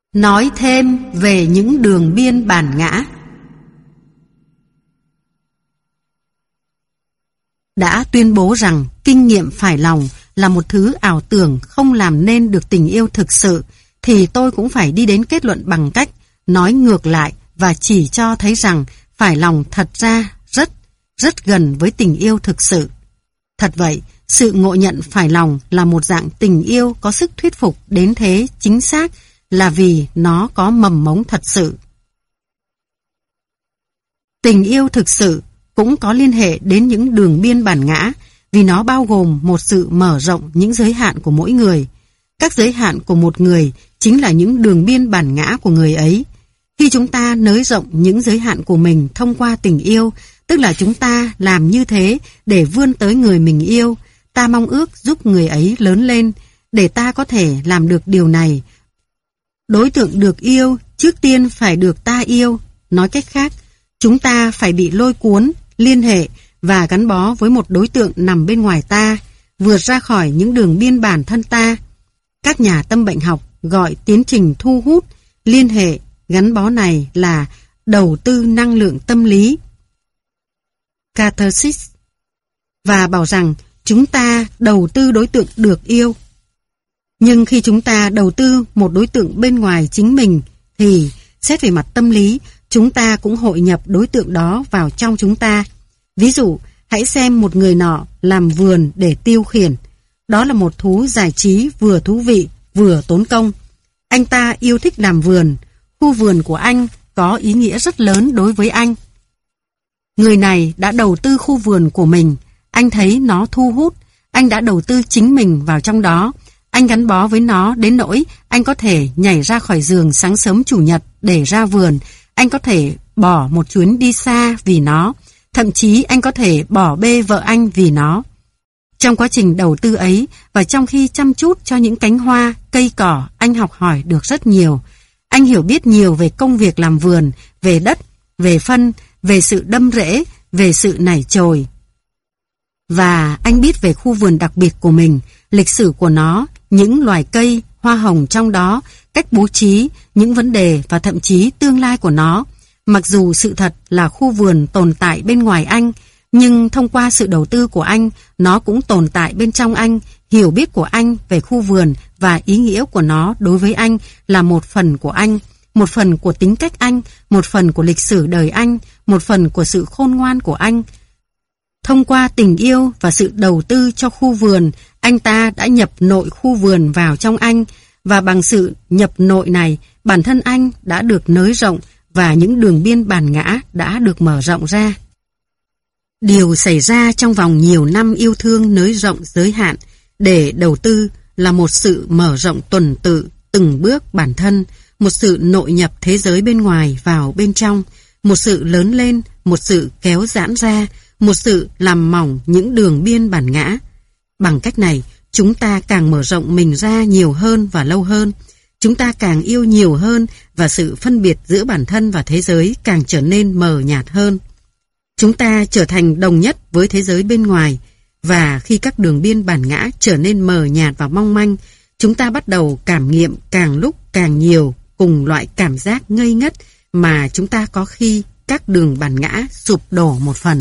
Nói thêm về những đường biên bản ngã. Đã tuyên bố rằng kinh nghiệm phải lòng là một thứ ảo tưởng không làm nên được tình yêu thực sự, thì tôi cũng phải đi đến kết luận bằng cách nói ngược lại và chỉ cho thấy rằng phải lòng thật ra rất gần với tình yêu thực sự. Thật vậy, sự ngộ nhận phải lòng là một dạng tình yêu có sức thuyết phục đến thế chính xác là vì nó có mầm mống thật sự. Tình yêu thực sự cũng có liên hệ đến những đường biên bản ngã, vì nó bao gồm một sự mở rộng những giới hạn của mỗi người. Các giới hạn của một người chính là những đường biên bản ngã của người ấy. Khi chúng ta nới rộng những giới hạn của mình thông qua tình yêu, tức là chúng ta làm như thế để vươn tới người mình yêu, ta mong ước giúp người ấy lớn lên. Để ta có thể làm được điều này, đối tượng được yêu trước tiên phải được ta yêu. Nói cách khác, chúng ta phải bị lôi cuốn, liên hệ và gắn bó với một đối tượng nằm bên ngoài ta, vượt ra khỏi những đường biên bản thân ta. Các nhà tâm bệnh học gọi tiến trình thu hút, liên hệ, gắn bó này là đầu tư năng lượng tâm lý, catharsis, và bảo rằng chúng ta đầu tư đối tượng được yêu. Nhưng khi chúng ta đầu tư một đối tượng bên ngoài chính mình, thì xét về mặt tâm lý, chúng ta cũng hội nhập đối tượng đó vào trong chúng ta. Ví dụ, hãy xem một người nọ làm vườn để tiêu khiển. Đó là một thú giải trí vừa thú vị, vừa tốn công. Anh ta yêu thích làm vườn. Khu vườn của anh có ý nghĩa rất lớn đối với anh. Người này đã đầu tư khu vườn của mình. Anh thấy nó thu hút. Anh đã đầu tư chính mình vào trong đó. Anh gắn bó với nó đến nỗi anh có thể nhảy ra khỏi giường sáng sớm Chủ nhật để ra vườn. Anh có thể bỏ một chuyến đi xa vì nó. Thậm chí anh có thể bỏ bê vợ anh vì nó. Trong quá trình đầu tư ấy và trong khi chăm chút cho những cánh hoa, cây cỏ, anh học hỏi được rất nhiều. Anh hiểu biết nhiều về công việc làm vườn, về đất, về phân, về sự đâm rễ, về sự nảy chồi. Và anh biết về khu vườn đặc biệt của mình, lịch sử của nó, những loài cây, hoa hồng trong đó, cách bố trí, những vấn đề và thậm chí tương lai của nó. Mặc dù sự thật là khu vườn tồn tại bên ngoài anh, nhưng thông qua sự đầu tư của anh, nó cũng tồn tại bên trong anh. Hiểu biết của anh về khu vườn và ý nghĩa của nó đối với anh là một phần của anh, một phần của tính cách anh, một phần của lịch sử đời anh, một phần của sự khôn ngoan của anh. Thông qua tình yêu và sự đầu tư cho khu vườn, anh ta đã nhập nội khu vườn vào trong anh, và bằng sự nhập nội này, bản thân anh đã được nới rộng và những đường biên bản ngã đã được mở rộng ra. Điều xảy ra trong vòng nhiều năm yêu thương nới rộng giới hạn để đầu tư là một sự mở rộng tuần tự từng bước bản thân, một sự nội nhập thế giới bên ngoài vào bên trong, một sự lớn lên, một sự kéo giãn ra, một sự làm mỏng những đường biên bản ngã. Bằng cách này, chúng ta càng mở rộng mình ra nhiều hơn và lâu hơn. Chúng ta càng yêu nhiều hơn và sự phân biệt giữa bản thân và thế giới càng trở nên mờ nhạt hơn. Chúng ta trở thành đồng nhất với thế giới bên ngoài, và khi các đường biên bản ngã trở nên mờ nhạt và mong manh, chúng ta bắt đầu cảm nghiệm càng lúc càng nhiều cùng loại cảm giác ngây ngất mà chúng ta có khi các đường bản ngã sụp đổ một phần.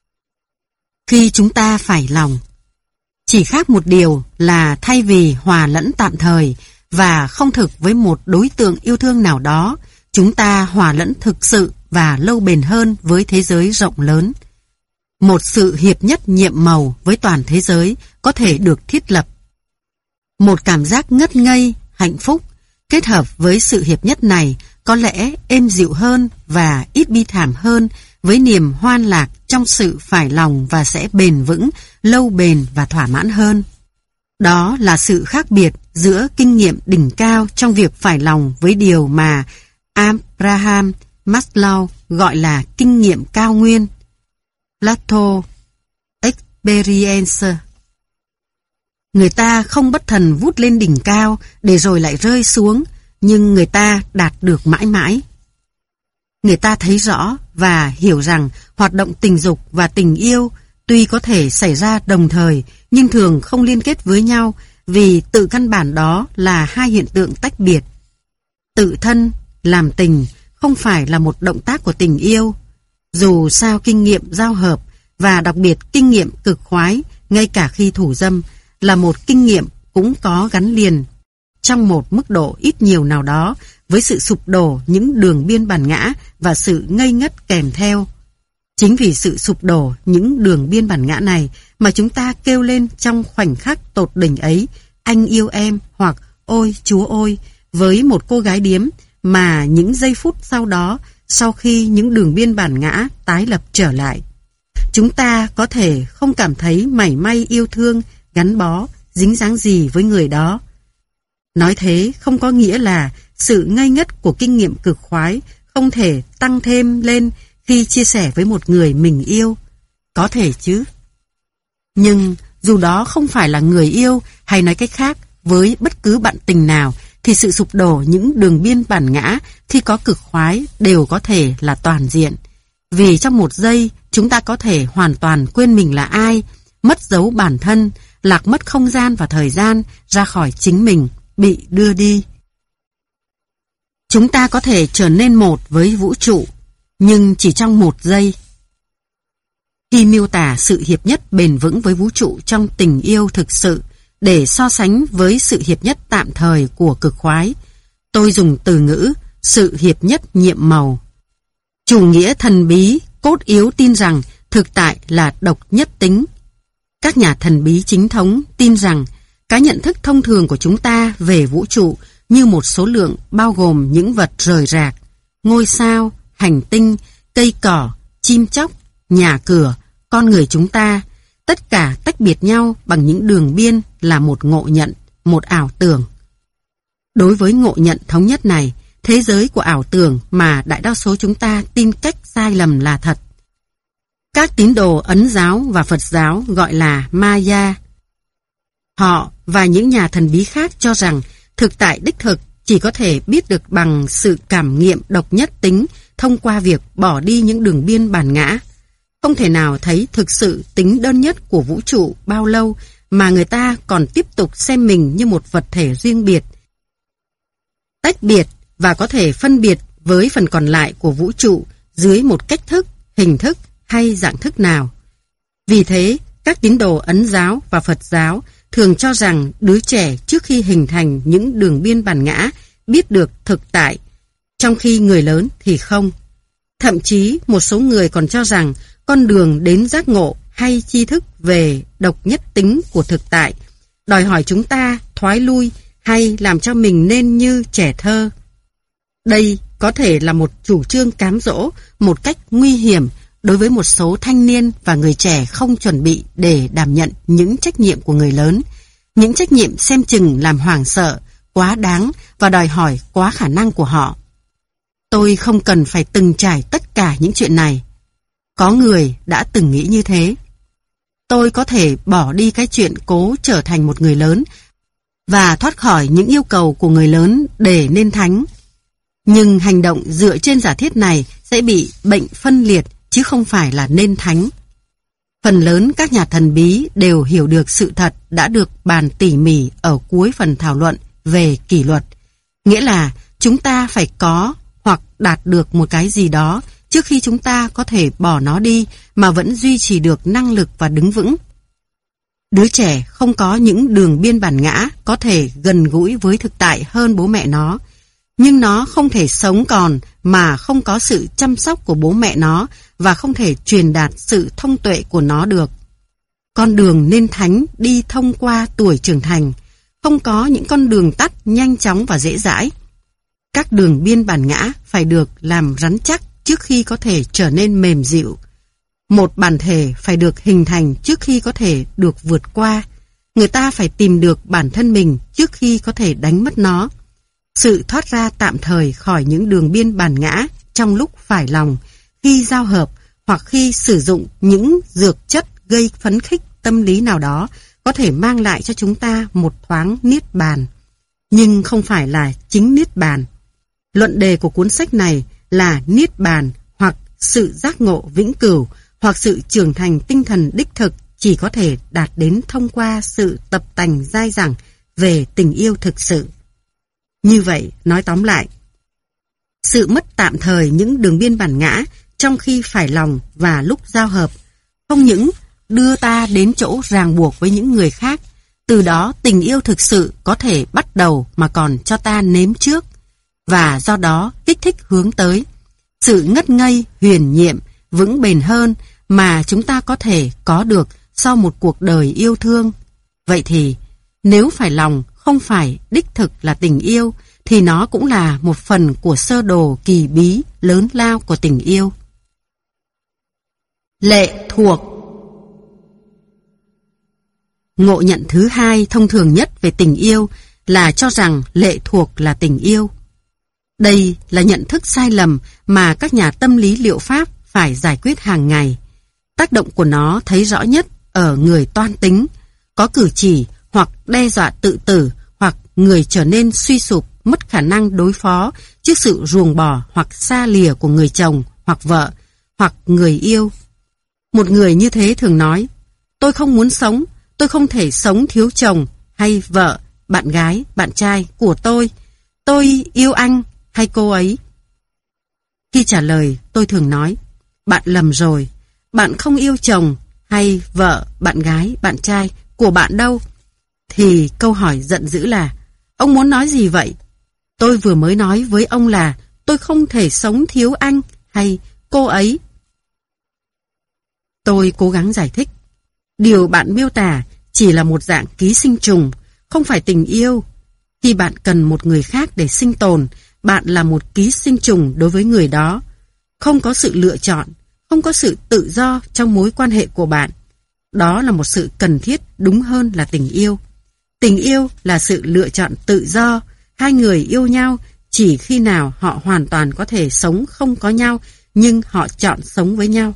Khi chúng ta phải lòng, chỉ khác một điều là thay vì hòa lẫn tạm thời và không thực với một đối tượng yêu thương nào đó, chúng ta hòa lẫn thực sự và lâu bền hơn với thế giới rộng lớn. Một sự hiệp nhất nhiệm màu với toàn thế giới có thể được thiết lập. Một cảm giác ngất ngây, hạnh phúc, kết hợp với sự hiệp nhất này có lẽ êm dịu hơn và ít bi thảm hơn, với niềm hoan lạc trong sự phải lòng và sẽ bền vững, lâu bền và thỏa mãn hơn. Đó là sự khác biệt giữa kinh nghiệm đỉnh cao trong việc phải lòng với điều mà Abraham Maslow gọi là kinh nghiệm cao nguyên, Plato Experience. Người ta không bất thần vút lên đỉnh cao để rồi lại rơi xuống, nhưng người ta đạt được mãi mãi. Người ta thấy rõ và hiểu rằng hoạt động tình dục và tình yêu tuy có thể xảy ra đồng thời nhưng thường không liên kết với nhau, vì tự căn bản đó là hai hiện tượng tách biệt. Tự thân, làm tình không phải là một động tác của tình yêu. Dù sao kinh nghiệm giao hợp và đặc biệt kinh nghiệm cực khoái, ngay cả khi thủ dâm, là một kinh nghiệm cũng có gắn liền trong một mức độ ít nhiều nào đó với sự sụp đổ những đường biên bản ngã và sự ngây ngất kèm theo. Chính vì sự sụp đổ những đường biên bản ngã này mà chúng ta kêu lên trong khoảnh khắc tột đỉnh ấy, anh yêu em, hoặc ôi chúa ôi, với một cô gái điếm, mà những giây phút sau đó, sau khi những đường biên bản ngã tái lập trở lại, chúng ta có thể không cảm thấy mảy may yêu thương, gắn bó, dính dáng gì với người đó. Nói thế không có nghĩa là sự ngây ngất của kinh nghiệm cực khoái không thể tăng thêm lên khi chia sẻ với một người mình yêu. Có thể chứ. Nhưng dù đó không phải là người yêu, hay nói cách khác, với bất cứ bạn tình nào, thì sự sụp đổ những đường biên bản ngã khi có cực khoái đều có thể là toàn diện. Vì trong một giây, chúng ta có thể hoàn toàn quên mình là ai, mất dấu bản thân, lạc mất không gian và thời gian, ra khỏi chính mình, bị đưa đi. Chúng ta có thể trở nên một với vũ trụ, nhưng chỉ trong một giây. Khi miêu tả sự hiệp nhất bền vững với vũ trụ trong tình yêu thực sự, để so sánh với sự hiệp nhất tạm thời của cực khoái, tôi dùng từ ngữ sự hiệp nhất nhiệm màu. Chủ nghĩa thần bí cốt yếu tin rằng thực tại là độc nhất tính. Các nhà thần bí chính thống tin rằng cái nhận thức thông thường của chúng ta về vũ trụ như một số lượng bao gồm những vật rời rạc, ngôi sao, hành tinh, cây cỏ, chim chóc, nhà cửa, con người chúng ta, tất cả tách biệt nhau bằng những đường biên là một ngộ nhận, một ảo tưởng. Đối với ngộ nhận thống nhất này, thế giới của ảo tưởng mà đại đa số chúng ta tin cách sai lầm là thật. Các tín đồ Ấn giáo và Phật giáo gọi là Maya. Họ và những nhà thần bí khác cho rằng thực tại đích thực chỉ có thể biết được bằng sự cảm nghiệm độc nhất tính thông qua việc bỏ đi những đường biên bản ngã. Không thể nào thấy thực sự tính đơn nhất của vũ trụ bao lâu mà người ta còn tiếp tục xem mình như một vật thể riêng biệt, tách biệt và có thể phân biệt với phần còn lại của vũ trụ dưới một cách thức, hình thức hay dạng thức nào. Vì thế, các tín đồ Ấn giáo và Phật giáo thường cho rằng đứa trẻ trước khi hình thành những đường biên bản ngã biết được thực tại, trong khi người lớn thì không. Thậm chí một số người còn cho rằng con đường đến giác ngộ hay tri thức về độc nhất tính của thực tại đòi hỏi chúng ta thoái lui hay làm cho mình nên như trẻ thơ. Đây có thể là một chủ trương cám dỗ một cách nguy hiểm đối với một số thanh niên và người trẻ không chuẩn bị để đảm nhận những trách nhiệm của người lớn, những trách nhiệm xem chừng làm hoảng sợ, quá đáng và đòi hỏi quá khả năng của họ. Tôi không cần phải từng trải tất cả những chuyện này. Có người đã từng nghĩ như thế. Tôi có thể bỏ đi cái chuyện cố trở thành một người lớn và thoát khỏi những yêu cầu của người lớn để nên thánh. Nhưng hành động dựa trên giả thiết này sẽ bị bệnh phân liệt chứ không phải là nên thánh. Phần lớn các nhà thần bí đều hiểu được sự thật đã được bàn tỉ mỉ ở cuối phần thảo luận về kỷ luật. Nghĩa là chúng ta phải có hoặc đạt được một cái gì đó trước khi chúng ta có thể bỏ nó đi mà vẫn duy trì được năng lực và đứng vững. Đứa trẻ không có những đường biên bản ngã có thể gần gũi với thực tại hơn bố mẹ nó, nhưng nó không thể sống còn mà không có sự chăm sóc của bố mẹ nó và không thể truyền đạt sự thông tuệ của nó được. Con đường nên thánh đi thông qua tuổi trưởng thành, không có những con đường tắt nhanh chóng và dễ dãi. Các đường biên bản ngã phải được làm rắn chắc trước khi có thể trở nên mềm dịu. Một bản thể phải được hình thành trước khi có thể được vượt qua. Người ta phải tìm được bản thân mình trước khi có thể đánh mất nó. Sự thoát ra tạm thời khỏi những đường biên bản ngã trong lúc phải lòng, khi giao hợp hoặc khi sử dụng những dược chất gây phấn khích tâm lý nào đó có thể mang lại cho chúng ta một thoáng niết bàn, nhưng không phải là chính niết bàn. Luận đề của cuốn sách này là niết bàn hoặc sự giác ngộ vĩnh cửu hoặc sự trưởng thành tinh thần đích thực chỉ có thể đạt đến thông qua sự tập tành dai dẳng về tình yêu thực sự. Như vậy, nói tóm lại, Sự mất tạm thời những đường biên bản ngã trong khi phải lòng và lúc giao hợp không những đưa ta đến chỗ ràng buộc với những người khác, từ đó tình yêu thực sự có thể bắt đầu mà còn cho ta nếm trước, và do đó kích thích hướng tới sự ngất ngây, huyền nhiệm, vững bền hơn mà chúng ta có thể có được sau một cuộc đời yêu thương. Vậy thì, nếu phải lòng không phải đích thực là tình yêu, thì nó cũng là một phần của sơ đồ kỳ bí lớn lao của tình yêu. Lệ thuộc. Ngộ nhận thứ hai thông thường nhất về tình yêu là cho rằng lệ thuộc là tình yêu. Đây là nhận thức sai lầm mà các nhà tâm lý liệu pháp phải giải quyết hàng ngày. Tác động của nó thấy rõ nhất ở người toan tính, có cử chỉ hoặc đe dọa tự tử, hoặc người trở nên suy sụp, mất khả năng đối phó trước sự ruồng bỏ hoặc xa lìa của người chồng hoặc vợ hoặc người yêu. Một người như thế thường nói: tôi không muốn sống, tôi không thể sống thiếu chồng hay vợ, bạn gái, bạn trai của tôi yêu anh hay cô ấy. Khi trả lời, tôi thường nói: bạn lầm rồi, bạn không yêu chồng hay vợ, bạn gái, bạn trai của bạn đâu. Thì câu hỏi giận dữ là: ông muốn nói gì vậy? Tôi vừa mới nói với ông là tôi không thể sống thiếu anh hay cô ấy. Tôi cố gắng giải thích: điều bạn miêu tả chỉ là một dạng ký sinh trùng, không phải tình yêu. Khi bạn cần một người khác để sinh tồn, bạn là một ký sinh trùng đối với người đó. Không có sự lựa chọn, không có sự tự do trong mối quan hệ của bạn. Đó là một sự cần thiết đúng hơn là tình yêu. Tình yêu là sự lựa chọn tự do. Hai người yêu nhau chỉ khi nào họ hoàn toàn có thể sống không có nhau, nhưng họ chọn sống với nhau.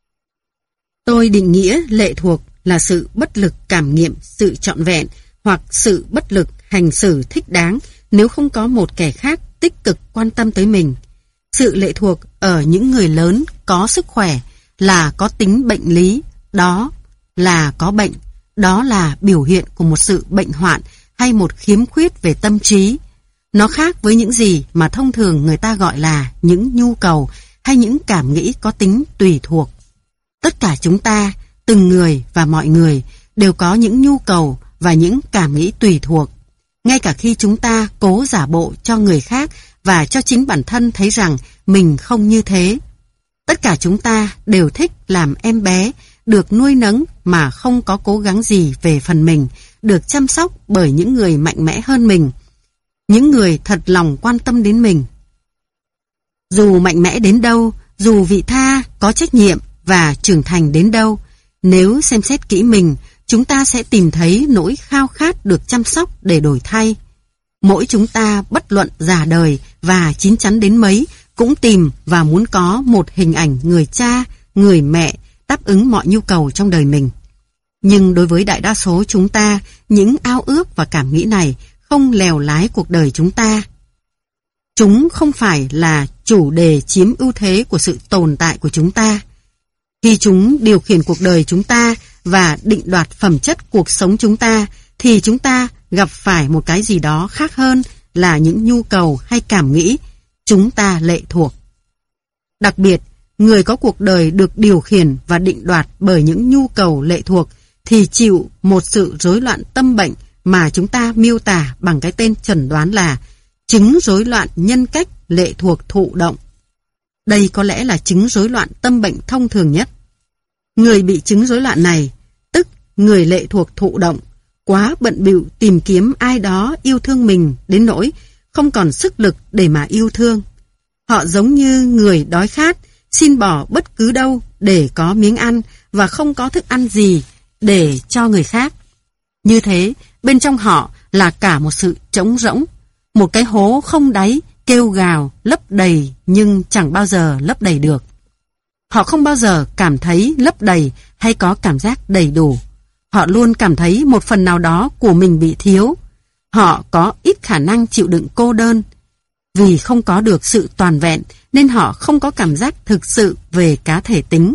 Tôi định nghĩa lệ thuộc là sự bất lực cảm nghiệm sự trọn vẹn, hoặc sự bất lực hành xử thích đáng nếu không có một kẻ khác tích cực quan tâm tới mình. Sự lệ thuộc ở những người lớn có sức khỏe là có tính bệnh lý, đó là có bệnh, đó là biểu hiện của một sự bệnh hoạn hay một khiếm khuyết về tâm trí. Nó khác với những gì mà thông thường người ta gọi là những nhu cầu hay những cảm nghĩ có tính tùy thuộc. Tất cả chúng ta, từng người và mọi người đều có những nhu cầu và những cảm nghĩ tùy thuộc. Ngay cả khi chúng ta cố giả bộ cho người khác và cho chính bản thân thấy rằng mình không như thế. Tất cả chúng ta đều thích làm em bé, được nuôi nấng mà không có cố gắng gì về phần mình, được chăm sóc bởi những người mạnh mẽ hơn mình, những người thật lòng quan tâm đến mình. Dù mạnh mẽ đến đâu, dù vị tha, có trách nhiệm và trưởng thành đến đâu, nếu xem xét kỹ mình, chúng ta sẽ tìm thấy nỗi khao khát được chăm sóc để đổi thay. Mỗi chúng ta bất luận già đời và chín chắn đến mấy cũng tìm và muốn có một hình ảnh người cha, người mẹ đáp ứng mọi nhu cầu trong đời mình. Nhưng đối với đại đa số chúng ta, những ao ước và cảm nghĩ này không lèo lái cuộc đời chúng ta. Chúng không phải là chủ đề chiếm ưu thế của sự tồn tại của chúng ta. Khi chúng điều khiển cuộc đời chúng ta và định đoạt phẩm chất cuộc sống chúng ta, thì chúng ta gặp phải một cái gì đó khác hơn là những nhu cầu hay cảm nghĩ. Chúng ta lệ thuộc. Đặc biệt, người có cuộc đời được điều khiển và định đoạt bởi những nhu cầu lệ thuộc thì chịu một sự rối loạn tâm bệnh mà chúng ta miêu tả bằng cái tên chẩn đoán là chứng rối loạn nhân cách lệ thuộc thụ động. Đây có lẽ là chứng rối loạn tâm bệnh thông thường nhất. Người bị chứng rối loạn này, tức người lệ thuộc thụ động, quá bận bịu tìm kiếm ai đó yêu thương mình đến nỗi không còn sức lực để mà yêu thương. Họ giống như người đói khát, xin bỏ bất cứ đâu để có miếng ăn và không có thức ăn gì để cho người khác. Như thế, bên trong họ là cả một sự trống rỗng, một cái hố không đáy, kêu gào, lấp đầy nhưng chẳng bao giờ lấp đầy được. Họ không bao giờ cảm thấy lấp đầy hay có cảm giác đầy đủ. Họ luôn cảm thấy một phần nào đó của mình bị thiếu. Họ có ít khả năng chịu đựng cô đơn. Vì không có được sự toàn vẹn nên họ không có cảm giác thực sự về cá thể tính.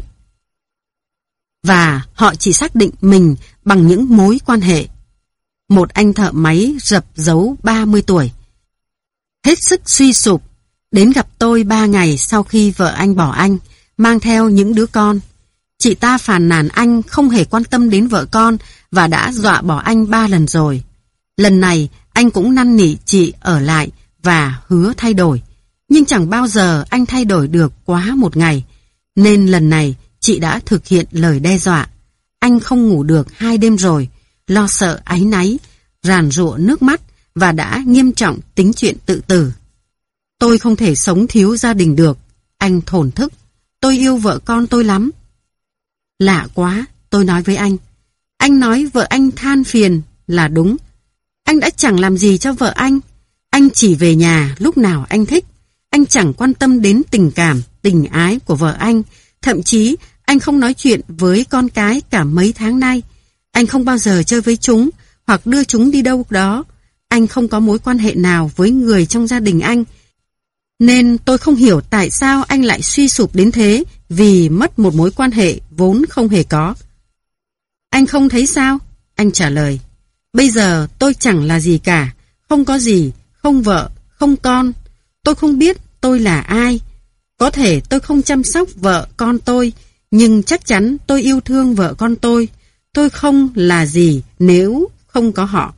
Và họ chỉ xác định mình bằng những mối quan hệ. Một anh thợ máy rập dấu 30 tuổi. Hết sức suy sụp, Đến gặp tôi 3 ngày sau khi vợ anh bỏ anh, mang theo những đứa con. Chị ta phàn nàn anh không hề quan tâm đến vợ con và đã dọa bỏ anh 3 lần rồi. Lần này anh cũng năn nỉ chị ở lại và hứa thay đổi. Nhưng chẳng bao giờ anh thay đổi được quá 1 ngày. Nên lần này chị đã thực hiện lời đe dọa. Anh không ngủ được 2 đêm rồi, lo sợ áy náy, ràn rụa nước mắt và đã nghiêm trọng tính chuyện tự tử. Tôi không thể sống thiếu gia đình được, anh thổn thức. Tôi yêu vợ con tôi lắm. Lạ quá, tôi nói với anh. Anh nói vợ anh than phiền là đúng. Anh đã chẳng làm gì cho vợ anh. Anh chỉ về nhà lúc nào anh thích. Anh chẳng quan tâm đến tình cảm, tình ái của vợ anh. Thậm chí anh không nói chuyện với con cái cả mấy tháng nay. Anh không bao giờ chơi với chúng hoặc đưa chúng đi đâu đó. Anh không có mối quan hệ nào với người trong gia đình anh. Nên tôi không hiểu tại sao anh lại suy sụp đến thế vì mất một mối quan hệ vốn không hề có. Anh không thấy sao? Anh trả lời. Bây giờ tôi chẳng là gì cả. Không có gì, không vợ, không con. Tôi không biết tôi là ai. Có thể tôi không chăm sóc vợ con tôi, nhưng chắc chắn tôi yêu thương vợ con tôi. Tôi không là gì nếu không có họ.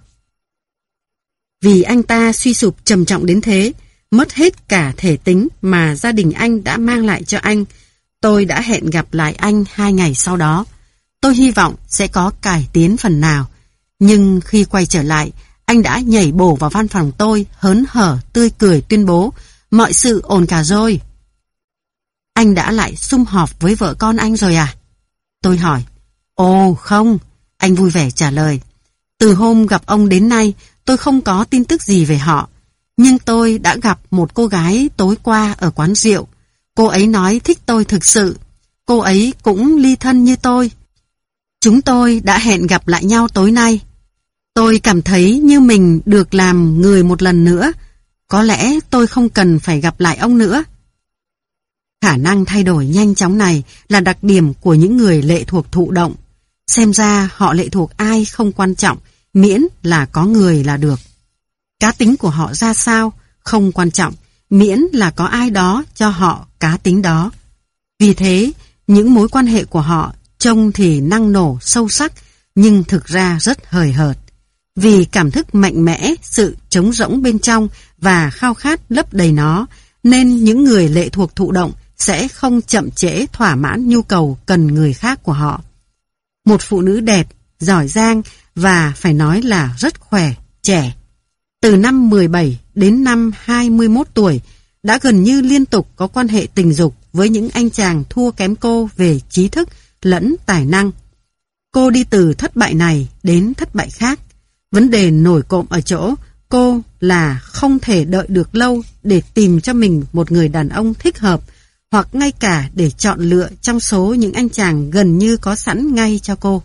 Vì anh ta suy sụp trầm trọng đến thế, mất hết cả thể tính mà gia đình anh đã mang lại cho anh, tôi đã hẹn gặp lại anh 2 ngày sau đó. Tôi hy vọng sẽ có cải tiến phần nào. Nhưng khi quay trở lại, anh đã nhảy bổ vào văn phòng tôi, hớn hở, tươi cười tuyên bố, mọi sự ổn cả rồi. Anh đã lại sum họp với vợ con anh rồi à? Tôi hỏi. Ồ không, anh vui vẻ trả lời. Từ hôm gặp ông đến nay, tôi không có tin tức gì về họ. Nhưng tôi đã gặp một cô gái tối qua ở quán rượu. Cô ấy nói thích tôi thực sự. Cô ấy cũng ly thân như tôi. Chúng tôi đã hẹn gặp lại nhau tối nay. Tôi cảm thấy như mình được làm người một lần nữa. Có lẽ tôi không cần phải gặp lại ông nữa. Khả năng thay đổi nhanh chóng này là đặc điểm của những người lệ thuộc thụ động. Xem ra họ lệ thuộc ai không quan trọng, miễn là có người là được. Cá tính của họ ra sao không quan trọng, miễn là có ai đó cho họ cá tính đó. Vì thế, những mối quan hệ của họ trông thì năng nổ sâu sắc, nhưng thực ra rất hời hợt. Vì cảm thức mạnh mẽ, sự trống rỗng bên trong và khao khát lấp đầy nó, nên những người lệ thuộc thụ động sẽ không chậm trễ thỏa mãn nhu cầu cần người khác của họ. Một phụ nữ đẹp, giỏi giang và phải nói là rất khỏe, trẻ. Từ năm 17 đến năm 21 tuổi, đã gần như liên tục có quan hệ tình dục với những anh chàng thua kém cô về trí thức lẫn tài năng. Cô đi từ thất bại này đến thất bại khác. Vấn đề nổi cộm ở chỗ cô là không thể đợi được lâu để tìm cho mình một người đàn ông thích hợp, hoặc ngay cả để chọn lựa trong số những anh chàng gần như có sẵn ngay cho cô.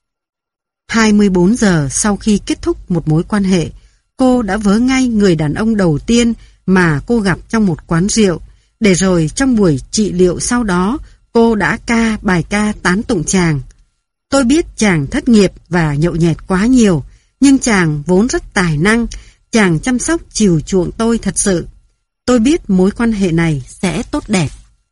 24 giờ sau khi kết thúc một mối quan hệ, cô đã vớ ngay người đàn ông đầu tiên mà cô gặp trong một quán rượu, để rồi trong buổi trị liệu sau đó, cô đã ca bài ca tán tụng chàng. Tôi biết chàng thất nghiệp và nhậu nhẹt quá nhiều, nhưng chàng vốn rất tài năng, chàng chăm sóc chiều chuộng tôi thật sự. Tôi biết mối quan hệ này sẽ tốt đẹp.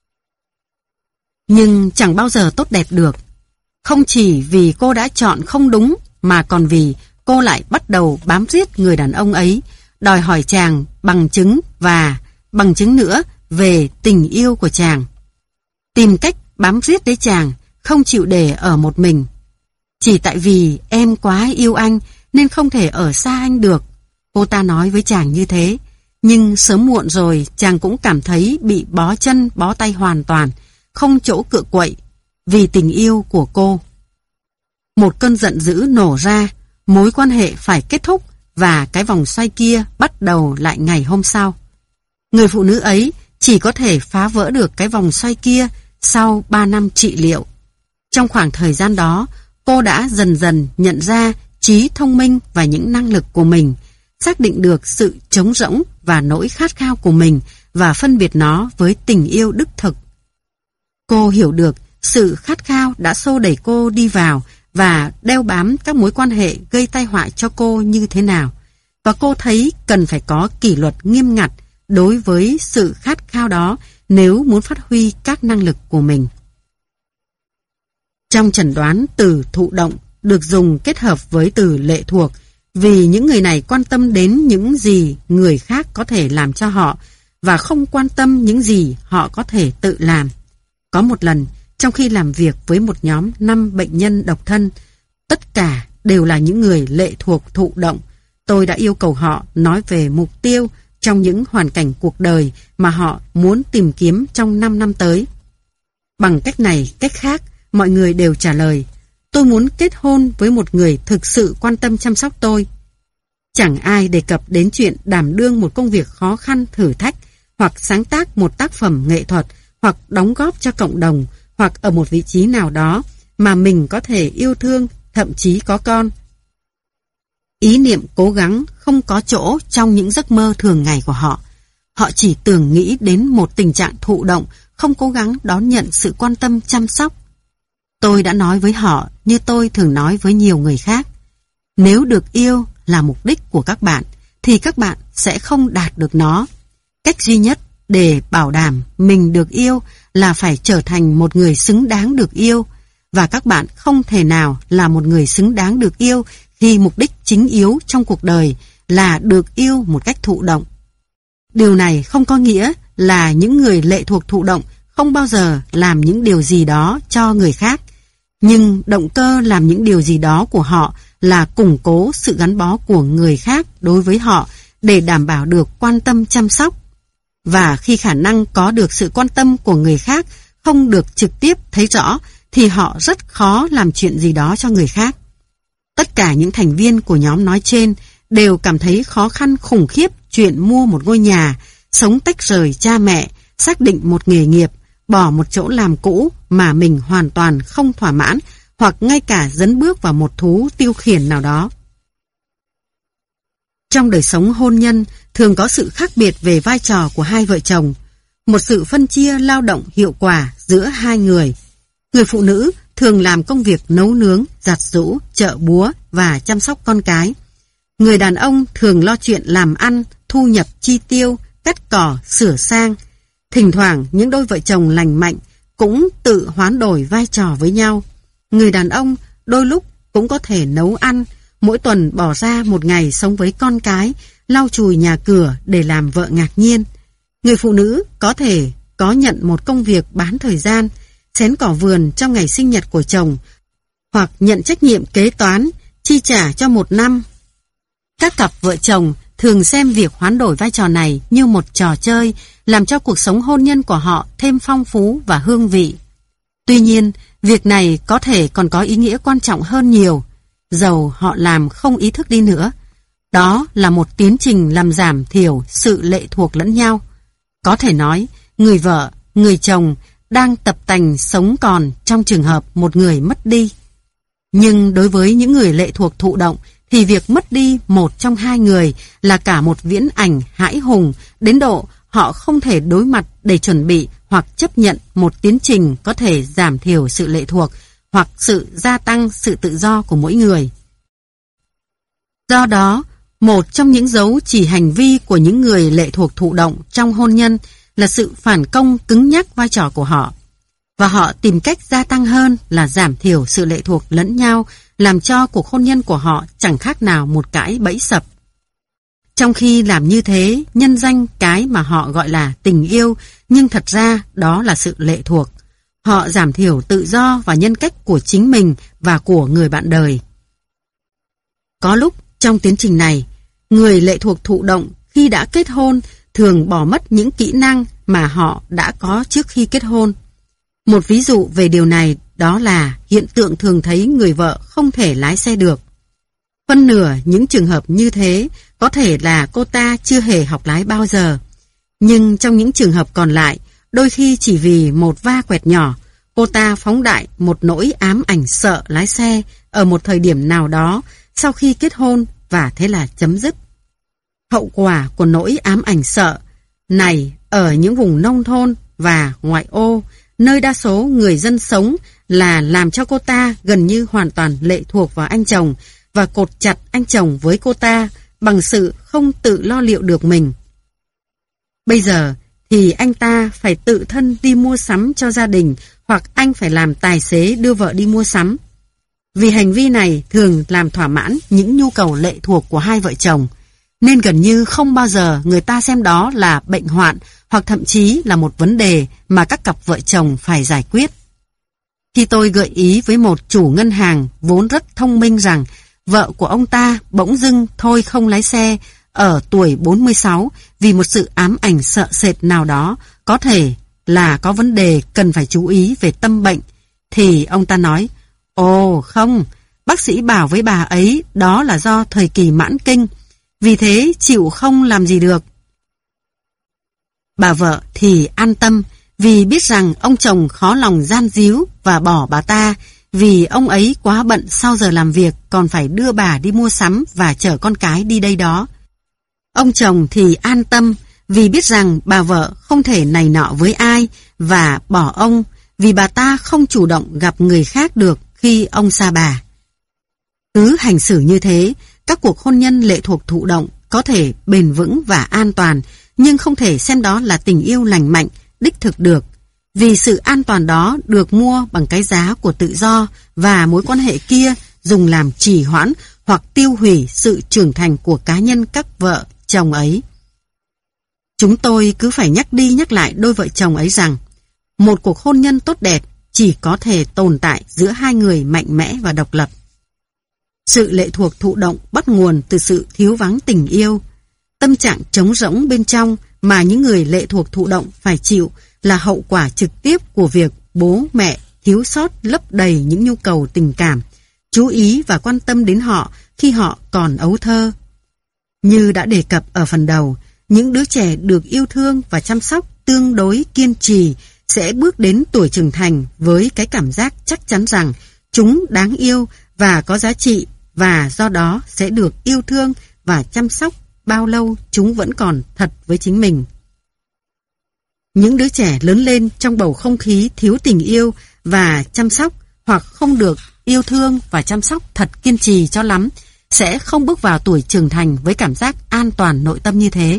Nhưng chẳng bao giờ tốt đẹp được. Không chỉ vì cô đã chọn không đúng, mà còn vì cô lại bắt đầu bám riết người đàn ông ấy, đòi hỏi chàng bằng chứng và bằng chứng nữa về tình yêu của chàng. Tìm cách bám riết lấy chàng, không chịu để ở một mình. Chỉ tại vì em quá yêu anh nên không thể ở xa anh được, cô ta nói với chàng như thế. Nhưng sớm muộn rồi chàng cũng cảm thấy bị bó chân bó tay hoàn toàn, không chỗ cựa quậy vì tình yêu của cô. Một cơn giận dữ nổ ra, mối quan hệ phải kết thúc và cái vòng xoay kia bắt đầu lại ngày hôm sau. Người phụ nữ ấy chỉ có thể phá vỡ được cái vòng xoay kia sau 3 năm trị liệu. Trong khoảng thời gian đó, cô đã dần dần nhận ra trí thông minh và những năng lực của mình, xác định được sự trống rỗng và nỗi khát khao của mình và phân biệt nó với tình yêu đích thực. Cô hiểu được sự khát khao đã xô đẩy cô đi vào và đeo bám các mối quan hệ gây tai họa cho cô như thế nào. Và cô thấy cần phải có kỷ luật nghiêm ngặt đối với sự khát khao đó nếu muốn phát huy các năng lực của mình. Trong chẩn đoán, từ thụ động được dùng kết hợp với từ lệ thuộc vì những người này quan tâm đến những gì người khác có thể làm cho họ và không quan tâm những gì họ có thể tự làm. Có một lần, trong khi làm việc với một nhóm 5 bệnh nhân độc thân, tất cả đều là những người lệ thuộc thụ động, tôi đã yêu cầu họ nói về mục tiêu trong những hoàn cảnh cuộc đời mà họ muốn tìm kiếm trong 5 năm tới. Bằng cách này, cách khác, mọi người đều trả lời, tôi muốn kết hôn với một người thực sự quan tâm chăm sóc tôi. Chẳng ai đề cập đến chuyện đảm đương một công việc khó khăn thử thách, hoặc sáng tác một tác phẩm nghệ thuật, hoặc đóng góp cho cộng đồng, hoặc ở một vị trí nào đó mà mình có thể yêu thương, thậm chí có con. Ý niệm cố gắng không có chỗ trong những giấc mơ thường ngày của họ. Họ chỉ tưởng nghĩ đến một tình trạng thụ động, không cố gắng đón nhận sự quan tâm chăm sóc. Tôi đã nói với họ như tôi thường nói với nhiều người khác. Nếu được yêu là mục đích của các bạn, thì các bạn sẽ không đạt được nó. Cách duy nhất để bảo đảm mình được yêu là phải trở thành một người xứng đáng được yêu, và các bạn không thể nào là một người xứng đáng được yêu khi mục đích chính yếu trong cuộc đời là được yêu một cách thụ động. Điều này không có nghĩa là những người lệ thuộc thụ động không bao giờ làm những điều gì đó cho người khác, nhưng động cơ làm những điều gì đó của họ là củng cố sự gắn bó của người khác đối với họ để đảm bảo được quan tâm chăm sóc. Và khi khả năng có được sự quan tâm của người khác không được trực tiếp thấy rõ, thì họ rất khó làm chuyện gì đó cho người khác. Tất cả những thành viên của nhóm nói trên đều cảm thấy khó khăn khủng khiếp chuyện mua một ngôi nhà, sống tách rời cha mẹ, xác định một nghề nghiệp, bỏ một chỗ làm cũ mà mình hoàn toàn không thỏa mãn, hoặc ngay cả dấn bước vào một thú tiêu khiển nào đó. Trong đời sống hôn nhân, thường có sự khác biệt về vai trò của hai vợ chồng, một sự phân chia lao động hiệu quả giữa hai người. Người phụ nữ thường làm công việc nấu nướng, giặt giũ, chợ búa và chăm sóc con cái. Người đàn ông thường lo chuyện làm ăn, thu nhập chi tiêu, cắt cỏ, sửa sang. Thỉnh thoảng những đôi vợ chồng lành mạnh cũng tự hoán đổi vai trò với nhau. Người đàn ông đôi lúc cũng có thể nấu ăn, mỗi tuần bỏ ra một ngày sống với con cái, lau chùi nhà cửa để làm vợ ngạc nhiên. Người phụ nữ có thể có nhận một công việc bán thời gian, xén cỏ vườn trong ngày sinh nhật của chồng, hoặc nhận trách nhiệm kế toán, chi trả cho một năm. Các cặp vợ chồng thường xem việc hoán đổi vai trò này như một trò chơi, làm cho cuộc sống hôn nhân của họ thêm phong phú và hương vị. Tuy nhiên, việc này có thể còn có ý nghĩa quan trọng hơn nhiều, dầu họ làm không ý thức đi nữa. Đó là một tiến trình làm giảm thiểu sự lệ thuộc lẫn nhau. Có thể nói, người vợ, người chồng đang tập tành sống còn trong trường hợp một người mất đi. Nhưng đối với những người lệ thuộc thụ động, thì việc mất đi một trong hai người là cả một viễn ảnh hãi hùng, đến độ họ không thể đối mặt để chuẩn bị hoặc chấp nhận một tiến trình có thể giảm thiểu sự lệ thuộc hoặc sự gia tăng sự tự do của mỗi người. Do đó, một trong những dấu chỉ hành vi của những người lệ thuộc thụ động trong hôn nhân là sự phản công cứng nhắc vai trò của họ. Và họ tìm cách gia tăng hơn là giảm thiểu sự lệ thuộc lẫn nhau, làm cho cuộc hôn nhân của họ chẳng khác nào một cái bẫy sập. Trong khi làm như thế, nhân danh cái mà họ gọi là tình yêu, nhưng thật ra đó là sự lệ thuộc. Họ giảm thiểu tự do và nhân cách của chính mình và của người bạn đời. Có lúc trong tiến trình này, người lệ thuộc thụ động khi đã kết hôn thường bỏ mất những kỹ năng mà họ đã có trước khi kết hôn. Một ví dụ về điều này đó là hiện tượng thường thấy người vợ không thể lái xe được. Phân nửa những trường hợp như thế có thể là cô ta chưa hề học lái bao giờ. Nhưng trong những trường hợp còn lại, đôi khi chỉ vì một va quẹt nhỏ, cô ta phóng đại một nỗi ám ảnh sợ lái xe ở một thời điểm nào đó sau khi kết hôn và thế là chấm dứt. Hậu quả của nỗi ám ảnh sợ này ở những vùng nông thôn và ngoại ô, nơi đa số người dân sống, là làm cho cô ta gần như hoàn toàn lệ thuộc vào anh chồng và cột chặt anh chồng với cô ta bằng sự không tự lo liệu được mình. Bây giờ thì anh ta phải tự thân đi mua sắm cho gia đình, hoặc anh phải làm tài xế đưa vợ đi mua sắm. Vì hành vi này thường làm thỏa mãn những nhu cầu lệ thuộc của hai vợ chồng, nên gần như không bao giờ người ta xem đó là bệnh hoạn, hoặc thậm chí là một vấn đề mà các cặp vợ chồng phải giải quyết. Khi tôi gợi ý với một chủ ngân hàng vốn rất thông minh rằng vợ của ông ta bỗng dưng thôi không lái xe ở tuổi 46 vì một sự ám ảnh sợ sệt nào đó, có thể là có vấn đề cần phải chú ý về tâm bệnh, thì ông ta nói: "Ồ không, bác sĩ bảo với bà ấy đó là do thời kỳ mãn kinh, vì thế chịu không làm gì được." Bà vợ thì an tâm vì biết rằng ông chồng khó lòng gian díu và bỏ bà ta, vì ông ấy quá bận sau giờ làm việc còn phải đưa bà đi mua sắm và chở con cái đi đây đó. Ông chồng thì an tâm vì biết rằng bà vợ không thể này nọ với ai và bỏ ông, vì bà ta không chủ động gặp người khác được khi ông xa bà. Cứ hành xử như thế, các cuộc hôn nhân lệ thuộc thụ động có thể bền vững và an toàn, nhưng không thể xem đó là tình yêu lành mạnh, đích thực được, vì sự an toàn đó được mua bằng cái giá của tự do, và mối quan hệ kia dùng làm trì hoãn hoặc tiêu hủy sự trưởng thành của cá nhân các vợ chồng ấy. Chúng tôi cứ phải nhắc đi nhắc lại đôi vợ chồng ấy rằng một cuộc hôn nhân tốt đẹp chỉ có thể tồn tại giữa hai người mạnh mẽ và độc lập. Sự lệ thuộc thụ động bắt nguồn từ sự thiếu vắng tình yêu. Tâm trạng trống rỗng bên trong mà những người lệ thuộc thụ động phải chịu là hậu quả trực tiếp của việc bố mẹ thiếu sót lấp đầy những nhu cầu tình cảm, chú ý và quan tâm đến họ khi họ còn ấu thơ. Như đã đề cập ở phần đầu, những đứa trẻ được yêu thương và chăm sóc tương đối kiên trì sẽ bước đến tuổi trưởng thành với cái cảm giác chắc chắn rằng chúng đáng yêu và có giá trị, và do đó sẽ được yêu thương và chăm sóc bao lâu chúng vẫn còn thật với chính mình. Những đứa trẻ lớn lên trong bầu không khí thiếu tình yêu và chăm sóc, hoặc không được yêu thương và chăm sóc thật kiên trì cho lắm, sẽ không bước vào tuổi trưởng thành với cảm giác an toàn nội tâm như thế.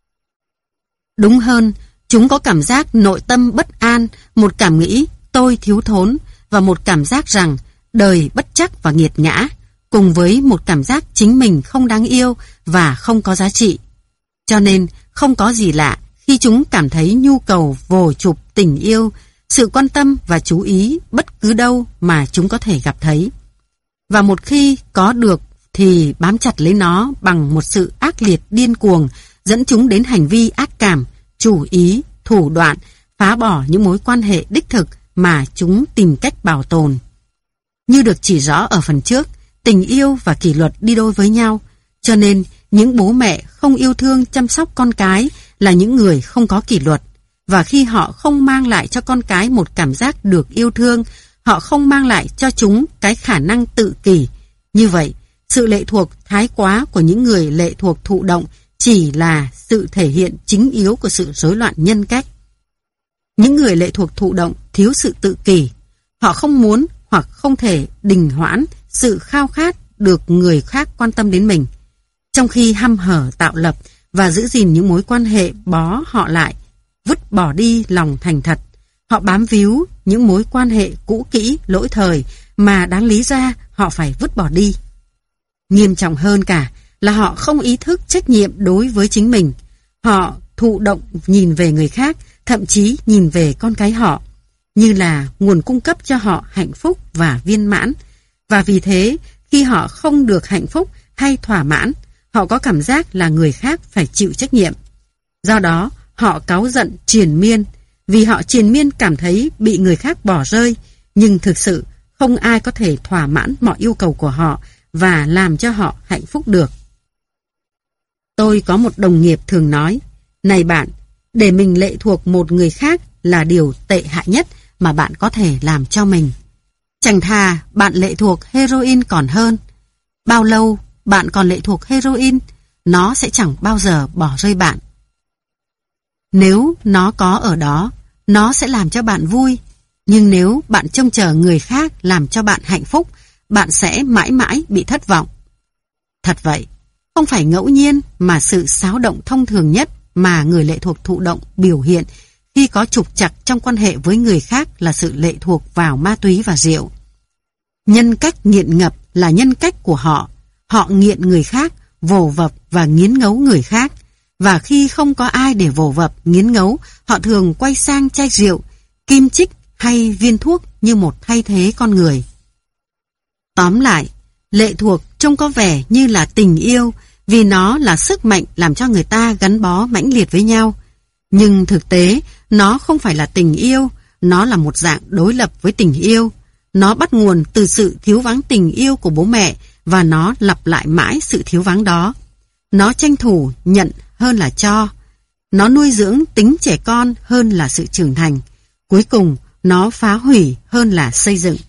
Đúng hơn, chúng có cảm giác nội tâm bất an, một cảm nghĩ tôi thiếu thốn, và một cảm giác rằng đời bất trắc và nghiệt ngã, cùng với một cảm giác chính mình không đáng yêu và không có giá trị. Cho nên không có gì lạ khi chúng cảm thấy nhu cầu vồ chụp tình yêu, sự quan tâm và chú ý bất cứ đâu mà chúng có thể gặp thấy. Và một khi có được thì bám chặt lấy nó bằng một sự ác liệt điên cuồng, dẫn chúng đến hành vi ác cảm, chủ ý, thủ đoạn, phá bỏ những mối quan hệ đích thực mà chúng tìm cách bảo tồn. Như được chỉ rõ ở phần trước, tình yêu và kỷ luật đi đôi với nhau, cho nên những bố mẹ không yêu thương chăm sóc con cái là những người không có kỷ luật, và khi họ không mang lại cho con cái một cảm giác được yêu thương, họ không mang lại cho chúng cái khả năng tự kỷ. Như vậy, sự lệ thuộc thái quá của những người lệ thuộc thụ động chỉ là sự thể hiện chính yếu của sự rối loạn nhân cách. Những người lệ thuộc thụ động thiếu sự tự kỷ. Họ không muốn hoặc không thể đình hoãn sự khao khát được người khác quan tâm đến mình. Trong khi hăm hở tạo lập và giữ gìn những mối quan hệ bó họ lại, vứt bỏ đi lòng thành thật, họ bám víu những mối quan hệ cũ kỹ lỗi thời mà đáng lý ra họ phải vứt bỏ đi. Nghiêm trọng hơn cả là họ không ý thức trách nhiệm đối với chính mình. Họ thụ động nhìn về người khác, thậm chí nhìn về con cái họ, như là nguồn cung cấp cho họ hạnh phúc và viên mãn. Và vì thế, khi họ không được hạnh phúc hay thỏa mãn, họ có cảm giác là người khác phải chịu trách nhiệm. Do đó, họ cáu giận triền miên, vì họ triền miên cảm thấy bị người khác bỏ rơi, nhưng thực sự không ai có thể thỏa mãn mọi yêu cầu của họ và làm cho họ hạnh phúc được. Tôi có một đồng nghiệp thường nói, này bạn, để mình lệ thuộc một người khác là điều tệ hại nhất mà bạn có thể làm cho mình. Chẳng thà bạn lệ thuộc heroin còn hơn. Bao lâu bạn còn lệ thuộc heroin, nó sẽ chẳng bao giờ bỏ rơi bạn. Nếu nó có ở đó, nó sẽ làm cho bạn vui. Nhưng nếu bạn trông chờ người khác làm cho bạn hạnh phúc, bạn sẽ mãi mãi bị thất vọng. Thật vậy, không phải ngẫu nhiên mà sự xáo động thông thường nhất mà người lệ thuộc thụ động biểu hiện khi có trục trặc trong quan hệ với người khác là sự lệ thuộc vào ma túy và rượu. Nhân cách nghiện ngập là nhân cách của họ. Họ nghiện người khác, vồ vập và nghiến ngấu người khác. Và khi không có ai để vồ vập, nghiến ngấu, họ thường quay sang chai rượu, kim chích hay viên thuốc như một thay thế con người. Tóm lại, lệ thuộc trông có vẻ như là tình yêu vì nó là sức mạnh làm cho người ta gắn bó mãnh liệt với nhau. Nhưng thực tế, nó không phải là tình yêu, nó là một dạng đối lập với tình yêu. Nó bắt nguồn từ sự thiếu vắng tình yêu của bố mẹ và nó lặp lại mãi sự thiếu vắng đó. Nó tranh thủ nhận hơn là cho. Nó nuôi dưỡng tính trẻ con hơn là sự trưởng thành. Cuối cùng, nó phá hủy hơn là xây dựng.